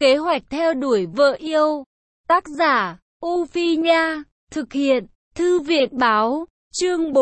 Kế hoạch theo đuổi vợ yêu. Tác giả, U Phi Nha. Thực hiện, Thư viện Báo. Chương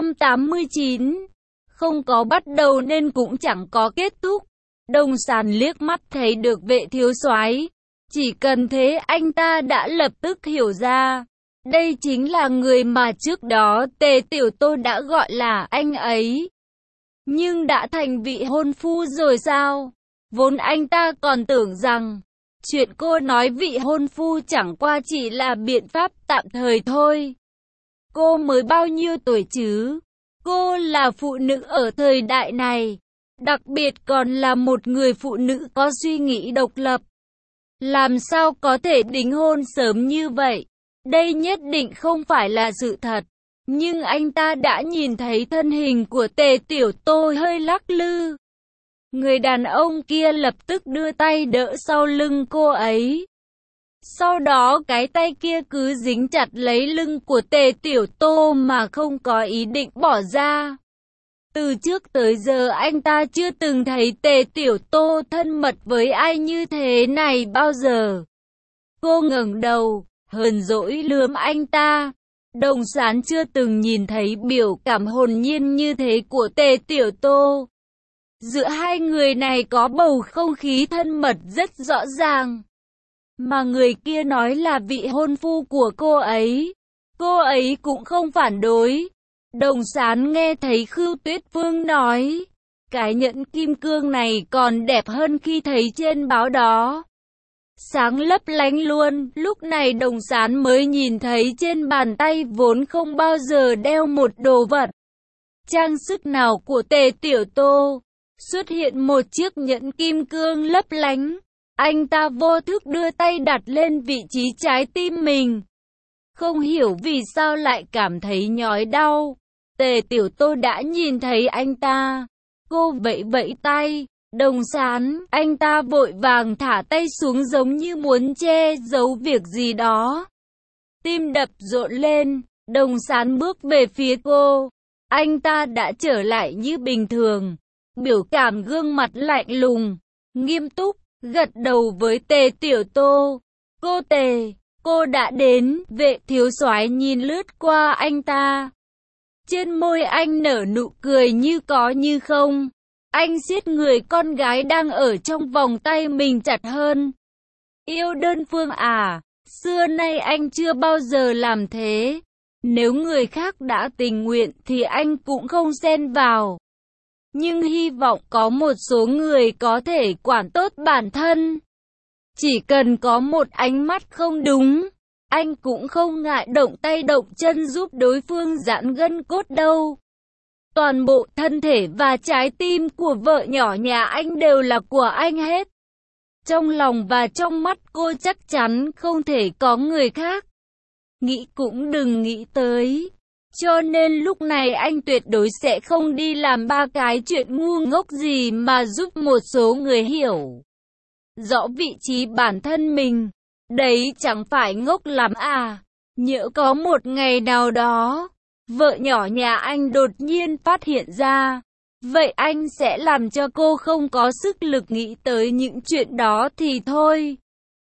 489. Không có bắt đầu nên cũng chẳng có kết thúc. Đồng Sán liếc mắt thấy được Vệ thiếu soái. Chỉ cần thế anh ta đã lập tức hiểu ra. Đây chính là người mà trước đó Tề Tiểu Tô đã gọi là anh ấy. Nhưng đã thành vị hôn phu rồi sao? Vốn anh ta còn tưởng rằng chuyện cô nói vị hôn phu chẳng qua chỉ là biện pháp tạm thời thôi. Cô mới bao nhiêu tuổi chứ? Cô là phụ nữ ở thời đại này, đặc biệt còn là một người phụ nữ có suy nghĩ độc lập. Làm sao có thể đính hôn sớm như vậy? Đây nhất định không phải là sự thật. Nhưng anh ta đã nhìn thấy thân hình của Tề Tiểu Tô hơi lắc lư. Người đàn ông kia lập tức đưa tay đỡ sau lưng cô ấy. Sau đó cái tay kia cứ dính chặt lấy lưng của Tề Tiểu Tô mà không có ý định bỏ ra. Từ trước tới giờ anh ta chưa từng thấy Tề Tiểu Tô thân mật với ai như thế này bao giờ. Cô ngẩng đầu, hờn dỗi lườm anh ta. Đồng Sán chưa từng nhìn thấy biểu cảm hồn nhiên như thế của Tề Tiểu Tô. Giữa hai người này có bầu không khí thân mật rất rõ ràng. Mà người kia nói là vị hôn phu của cô ấy cũng không phản đối. Đồng Sán nghe thấy Khưu Tuyết Phương nói, cái nhẫn kim cương này còn đẹp hơn khi thấy trên báo đó. Sáng lấp lánh luôn, lúc này Đồng Sán mới nhìn thấy trên bàn tay vốn không bao giờ đeo một đồ vật trang sức nào của Tề Tiểu Tô. Xuất hiện một chiếc nhẫn kim cương lấp lánh. Anh ta vô thức đưa tay đặt lên vị trí trái tim mình. Không hiểu vì sao lại cảm thấy nhói đau. Tề Tiểu Tô đã nhìn thấy anh ta. Cô vẫy vẫy tay. Đồng Sán, anh ta vội vàng thả tay xuống giống như muốn che giấu việc gì đó. Tim đập rộn lên. Đồng Sán bước về phía cô. Anh ta đã trở lại như bình thường. Biểu cảm gương mặt lạnh lùng, nghiêm túc, gật đầu với Tề Tiểu Tô. Cô Tề, cô đã đến. Vệ thiếu soái nhìn lướt qua anh ta. Trên môi anh nở nụ cười như có như không. Anh siết người con gái đang ở trong vòng tay mình chặt hơn. Yêu đơn phương à? Xưa nay anh chưa bao giờ làm thế. Nếu người khác đã tình nguyện thì anh cũng không xen vào. Nhưng hy vọng có một số người có thể quản tốt bản thân. Chỉ cần có một ánh mắt không đúng, anh cũng không ngại động tay động chân giúp đối phương giãn gân cốt đâu. Toàn bộ thân thể và trái tim của vợ nhỏ nhà anh đều là của anh hết. Trong lòng và trong mắt cô chắc chắn không thể có người khác. Nghĩ cũng đừng nghĩ tới. Cho nên lúc này anh tuyệt đối sẽ không đi làm ba cái chuyện ngu ngốc gì mà giúp một số người hiểu rõ vị trí bản thân mình. Đấy chẳng phải ngốc lắm à? Nhỡ có một ngày nào đó, vợ nhỏ nhà anh đột nhiên phát hiện ra, vậy anh sẽ làm cho cô không có sức lực nghĩ tới những chuyện đó thì thôi.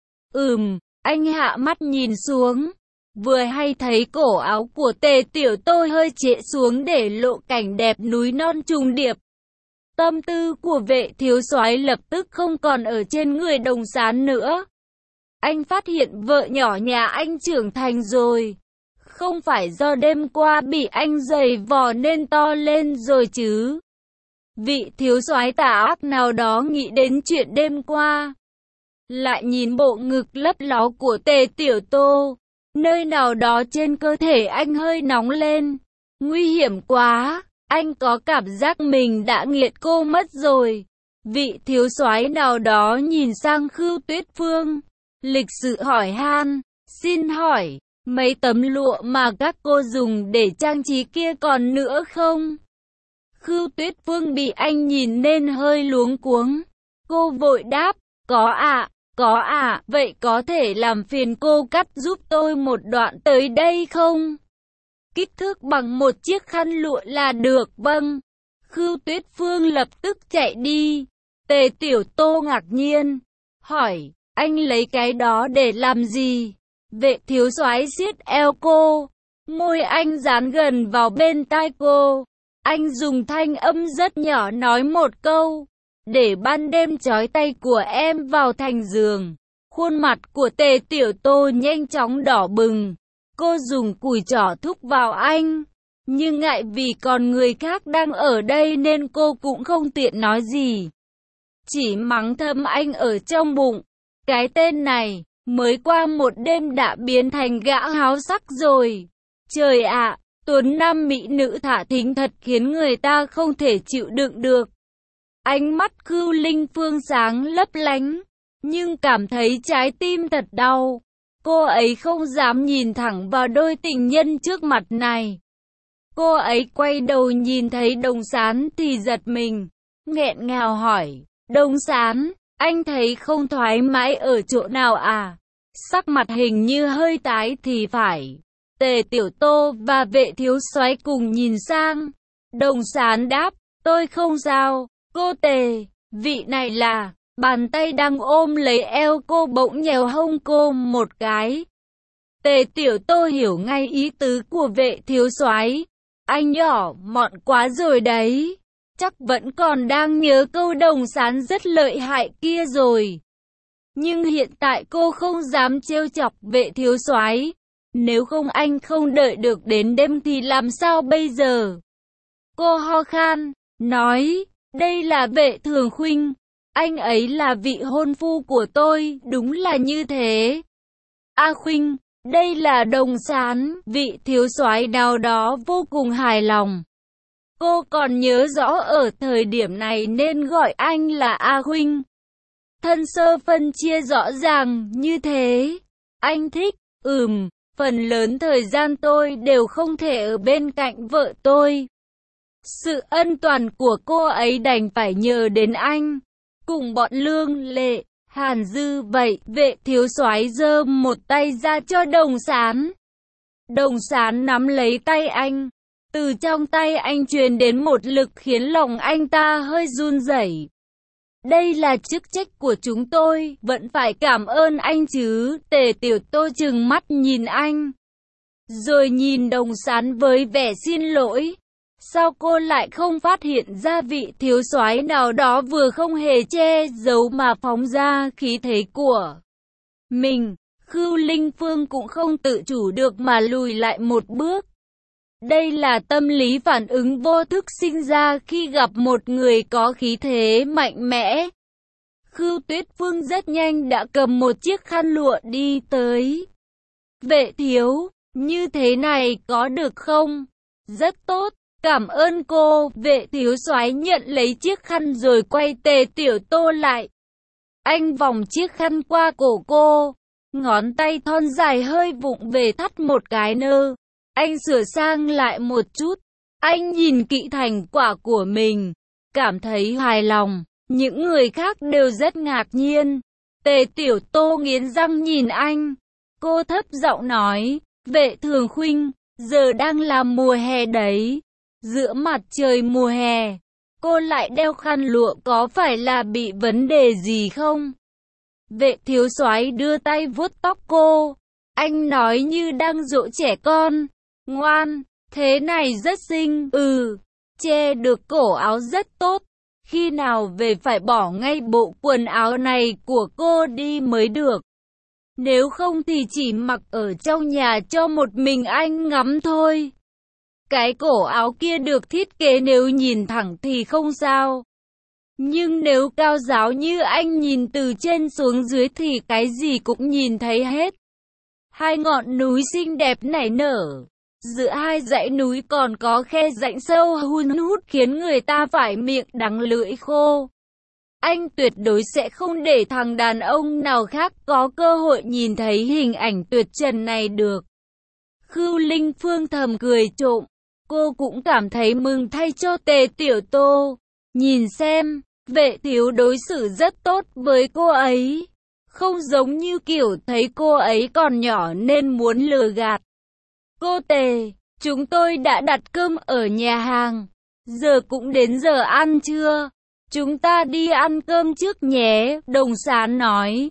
Anh hạ mắt nhìn xuống. Vừa hay thấy cổ áo của Tề Tiểu Tô hơi trễ xuống để lộ cảnh đẹp núi non trùng điệp. Tâm tư của Vệ thiếu soái lập tức không còn ở trên người Đồng Sán nữa. Anh phát hiện vợ nhỏ nhà anh trưởng thành rồi. Không phải do đêm qua bị anh giày vò nên to lên rồi chứ? Vị thiếu soái tà ác nào đó nghĩ đến chuyện đêm qua. Lại nhìn bộ ngực lấp ló của Tề Tiểu Tô. Nơi nào đó trên cơ thể anh hơi nóng lên. Nguy hiểm quá, anh có cảm giác mình đã nghiệt cô mất rồi. Vị thiếu soái nào đó nhìn sang Khưu Tuyết Phương, lịch sự hỏi han, xin hỏi, mấy tấm lụa mà các cô dùng để trang trí kia còn nữa không? Khưu Tuyết Phương bị anh nhìn nên hơi luống cuống. Cô vội đáp, có ạ. Có ạ, vậy có thể làm phiền cô cắt giúp tôi một đoạn tới đây không? Kích thước bằng một chiếc khăn lụa là được, vâng. Khưu Tuyết Phương lập tức chạy đi. Tề Tiểu Tô ngạc nhiên, hỏi, Anh lấy cái đó để làm gì? Vệ thiếu soái siết eo cô. Môi anh dán gần vào bên tai cô. Anh dùng thanh âm rất nhỏ nói một câu. Để ban đêm trói tay của em vào thành giường. Khuôn mặt của Tề Tiểu Tô nhanh chóng đỏ bừng. Cô dùng cùi trỏ thúc vào anh. Nhưng ngại vì còn người khác đang ở đây nên cô cũng không tiện nói gì. Chỉ mắng thầm anh ở trong bụng. Cái tên này, mới qua một đêm đã biến thành gã háo sắc rồi. Trời ạ, tuấn nam mỹ nữ thả thính thật khiến người ta không thể chịu đựng được. Ánh mắt Khưu Linh Phương sáng lấp lánh, nhưng cảm thấy trái tim thật đau. Cô ấy không dám nhìn thẳng vào đôi tình nhân trước mặt này. Cô ấy quay đầu nhìn thấy Đồng Sán thì giật mình, nghẹn ngào hỏi, Đồng Sán, anh thấy không thoải mái ở chỗ nào à? Sắc mặt hình như hơi tái thì phải. Tề Tiểu Tô và Vệ thiếu soái cùng nhìn sang. Đồng Sán đáp, tôi không sao. Cô Tề, vị này là... Bàn tay đang ôm lấy eo cô bỗng nhéo hông cô một cái. Tề Tiểu Tô hiểu ngay ý tứ của Vệ thiếu soái. Anh nhỏ mọn quá rồi đấy. Chắc vẫn còn đang nhớ câu Đồng Sán rất lợi hại kia rồi. Nhưng hiện tại cô không dám trêu chọc Vệ thiếu soái. Nếu không anh không đợi được đến đêm thì làm sao bây giờ? Cô ho khan, nói, đây là Vệ Thường Khuynh. Anh ấy là vị hôn phu của tôi, đúng là như thế. A Khuynh, đây là Đồng Sán, vị thiếu soái nào đó vô cùng hài lòng. Cô còn nhớ rõ ở thời điểm này nên gọi anh là A Khuynh. Thân sơ phân chia rõ ràng như thế. Anh thích, phần lớn thời gian tôi đều không thể ở bên cạnh vợ tôi. Sự ân toàn của cô ấy đành phải nhờ đến anh. Cùng bọn Lương Lệ, Hàn Dư vậy, Vệ thiếu soái giơ một tay ra cho Đồng Sán. Đồng Sán nắm lấy tay anh. Từ trong tay anh truyền đến một lực khiến lòng anh ta hơi run rẩy. Đây là chức trách của chúng tôi, vẫn phải cảm ơn anh chứ. Tề Tiểu Tô trừng mắt nhìn anh. Rồi nhìn Đồng Sán với vẻ xin lỗi. Sao cô lại không phát hiện ra vị thiếu soái nào đó vừa không hề che giấu mà phóng ra khí thế của mình? Khưu Linh Phương cũng không tự chủ được mà lùi lại một bước. Đây là tâm lý phản ứng vô thức sinh ra khi gặp một người có khí thế mạnh mẽ. Khưu Tuyết Phương rất nhanh đã cầm một chiếc khăn lụa đi tới. Vệ thiếu, như thế này có được không? Rất tốt. Cảm ơn cô. Vệ thiếu soái nhận lấy chiếc khăn rồi quay Tề Tiểu Tô lại. Anh vòng chiếc khăn qua cổ cô. Ngón tay thon dài hơi vụng về thắt một cái nơ. Anh sửa sang lại một chút. Anh nhìn kỹ thành quả của mình. Cảm thấy hài lòng. Những người khác đều rất ngạc nhiên. Tề Tiểu Tô nghiến răng nhìn anh. Cô thấp giọng nói. Vệ Thường Khuynh, giờ đang là mùa hè đấy. Giữa mặt trời mùa hè, cô lại đeo khăn lụa có phải là bị vấn đề gì không? Vệ thiếu soái đưa tay vuốt tóc cô. Anh nói như đang dỗ trẻ con. Ngoan, thế này rất xinh. Che được cổ áo rất tốt. Khi nào về phải bỏ ngay bộ quần áo này của cô đi mới được. Nếu không thì chỉ mặc ở trong nhà cho một mình anh ngắm thôi. Cái cổ áo kia được thiết kế nếu nhìn thẳng thì không sao. Nhưng nếu cao giáo như anh nhìn từ trên xuống dưới thì cái gì cũng nhìn thấy hết. Hai ngọn núi xinh đẹp nảy nở. Giữa hai dãy núi còn có khe rãnh sâu hun hút khiến người ta phải miệng đắng lưỡi khô. Anh tuyệt đối sẽ không để thằng đàn ông nào khác có cơ hội nhìn thấy hình ảnh tuyệt trần này được. Khưu Linh Phương thầm cười trộm. Cô cũng cảm thấy mừng thay cho Tề Tiểu Tô. Nhìn xem, Vệ thiếu đối xử rất tốt với cô ấy. Không giống như kiểu thấy cô ấy còn nhỏ nên muốn lừa gạt. Cô Tề, chúng tôi đã đặt cơm ở nhà hàng. Giờ cũng đến giờ ăn trưa. Chúng ta đi ăn cơm trước nhé, Đồng Sán nói.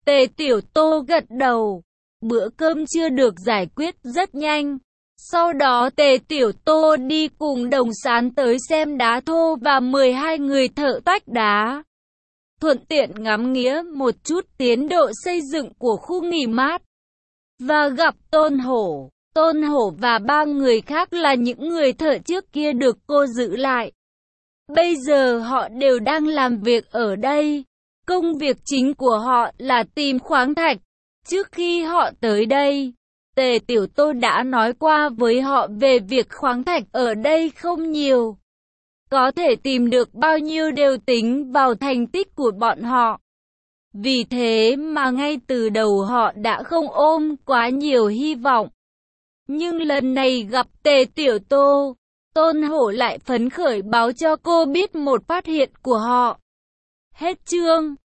Tề Tiểu Tô gật đầu. Bữa cơm chưa được giải quyết rất nhanh. Sau đó Tề Tiểu Tô đi cùng Đồng Sán tới xem đá thô và 12 người thợ tách đá. Thuận tiện ngắm nghía một chút tiến độ xây dựng của khu nghỉ mát. Và gặp Tôn Hổ. Tôn Hổ và 3 người khác là những người thợ trước kia được cô giữ lại. Bây giờ họ đều đang làm việc ở đây. Công việc chính của họ là tìm khoáng thạch. Trước khi họ tới đây, Tề Tiểu Tô đã nói qua với họ về việc khoáng thạch ở đây không nhiều. Có thể tìm được bao nhiêu đều tính vào thành tích của bọn họ. Vì thế mà ngay từ đầu họ đã không ôm quá nhiều hy vọng. Nhưng lần này gặp Tề Tiểu Tô, Tôn Hổ lại phấn khởi báo cho cô biết một phát hiện của họ. Hết chương.